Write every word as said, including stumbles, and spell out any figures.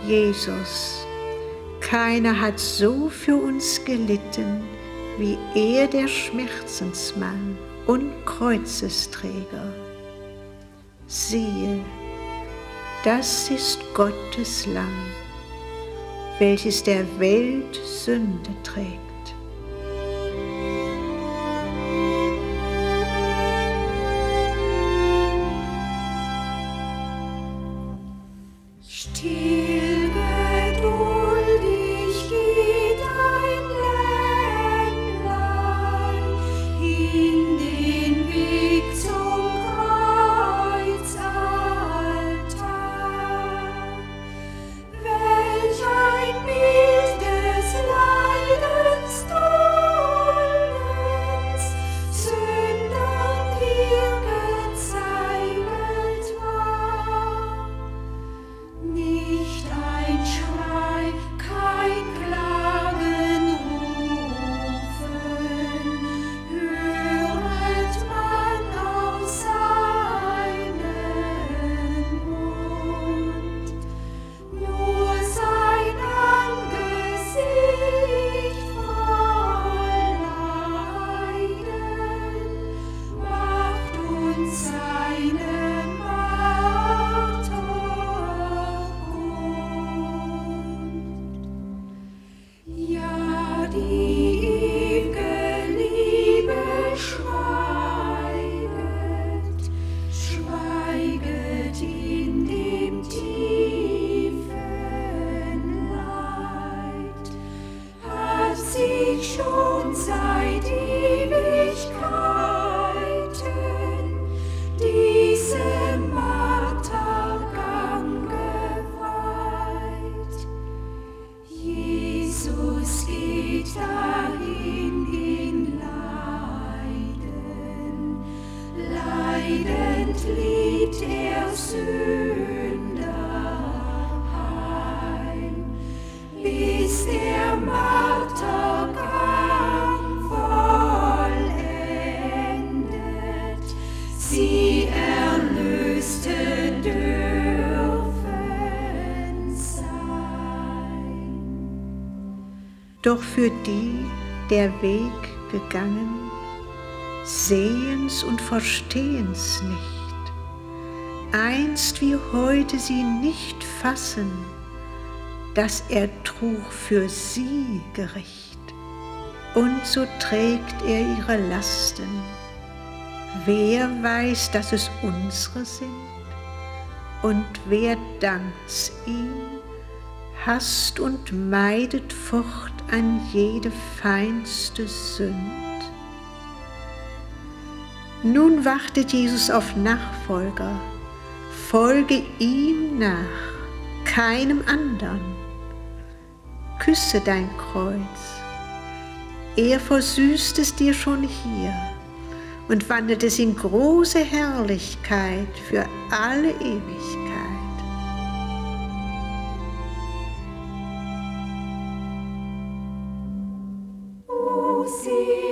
Jesus, keiner hat so für uns gelitten, wie er, der Schmerzensmann und Kreuzesträger. Siehe, das ist Gottes Lamm, welches der Welt Sünde trägt. Still geduldig geht ein Lämmlein in den Weg zum Kreuzaltar. Welch ein Bild des Leidens Tollens, Sündern hier gezeigt war. Nicht ein Schrei, kein Klagen rufen, höret man aus seinem Mund. Nur sein Angesicht voll Leiden macht uns seine Ja, die ew'ge Liebe schweiget, schweiget in dem tiefen Leid, hat sich schon seit Ewigkeiten diesem Martergang geweiht. Jesus geht dahin in Leiden, leidend liebt er Sünder heim, bis der Martergang vollendet, sie Erlöste dürfen sein. Doch für die der Weg gegangen, sehen's und verstehen's nicht, einst wie heute sie nicht fassen, dass er trug für sie Gericht, und so trägt er ihre Lasten. Wer weiß, dass es unsere sind, und wer dankt's ihm, hasst und meidet fort an jede feinste Sünd. Nun wartet Jesus auf Nachfolger, folge ihm nach, keinem andern. Küsse dein Kreuz, er versüßt es dir schon hier und wandelt es in große Herrlichkeit für alle Ewigkeit. O sie